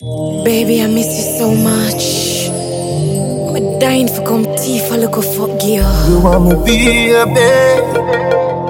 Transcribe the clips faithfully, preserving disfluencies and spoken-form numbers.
Baby, I miss you so much. I'm dying for come tea for look a fuck gear. You want me baby?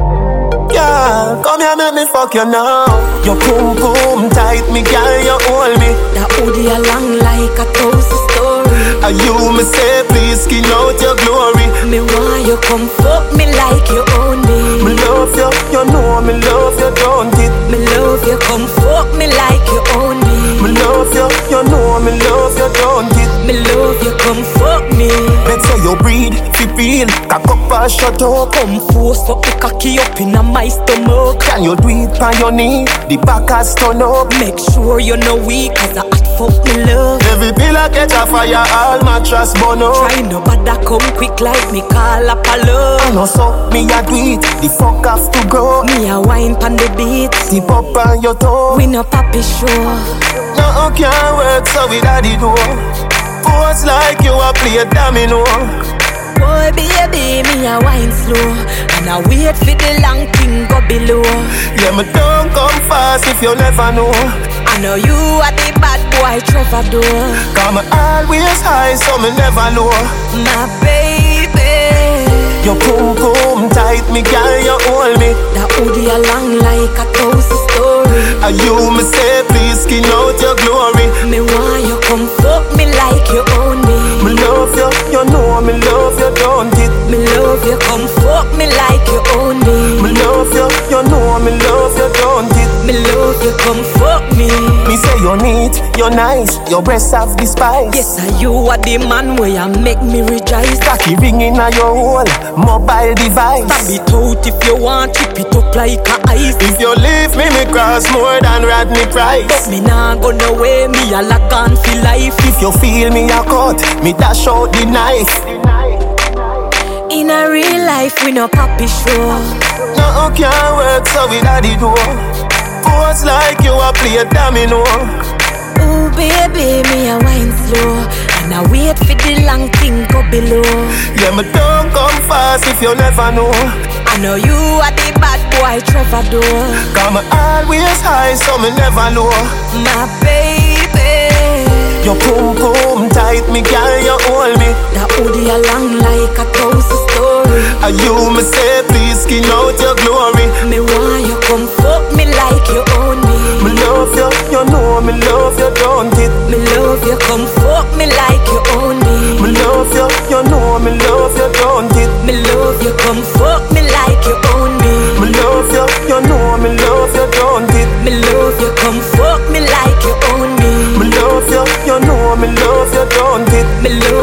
Yeah, come here, make me fuck you now. Your boom boom tight, me girl, you hold me. That hoodie along like a thousand story. And you me say, please skin out your glory. Me want you come fuck me like you own me. Me love you, you know me love you, don't it? Me love you, come fuck me like you own me. Me love you, you know me love you, don't it? Me love you, come fuck me. Let's say you breathe, feel real, cock up and shut up. Come force up the cocky up in my stomach. Can you do it on your knee? The back has turn up. Make sure you know weak, cause I hot fuck me love. Every pillar catch a fire, all mattress burn up. Try no bother come quick like me call up a love. I know so, me a do it, the fuck have to go. Me a wine pan the beat, tip up on your toe. We no papi show. No can't work so we daddy do. Pose like you a play domino. Boy baby, me a wine slow, and I wait for the long thing go below. Yeah, me don't come fast if you never know. I know you are the bad boy Trevor door. Come always high so me never know. My baby, your boom boom tight, me girl, you hold me. That hoodie along like a thousand story. And you me say, please skin out your glory. Me want you come fuck me like you own me. Me love you, you know me love you, don't it? Me love you, come fuck me like you own me. Me love you, you know me love you, don't it? Me love you, come fuck me. Me say you're neat, you're nice, your breasts have the spice. Yes, are you are the man where you make me rejoice. Cocky ringing on your whole mobile device. Stab it out if you want, chip it up like a ice. If you leave me, me cross more than Rodney Price. But me nah go no way, me a lock on for life. If you feel me a cut, me dash out the knife. In a real life, we no papi show. No can't work so we daddy do. Pose like you a play domino. Ooh baby, me a wine slow, and I wait for the long thing go below. Yeah, me don't come fast if you never know. I know you are the bad boy Trevor door. Come always high so me never know. My baby, your boom boom tight, me girl, you hold me. That hoodie along like a thousand story. And you me say, please skin out your glory. Me want you come fuck me like you own me. Me love you, you know me love you, don't it? Me love you, come fuck me like you own me. Me love you, you know me love you, don't it? Me love you, come fuck me like you own me. Me love you, you know me love you, don't it? Me love you, come fuck me like you own me. Me love you, you know me love you, don't it? Me love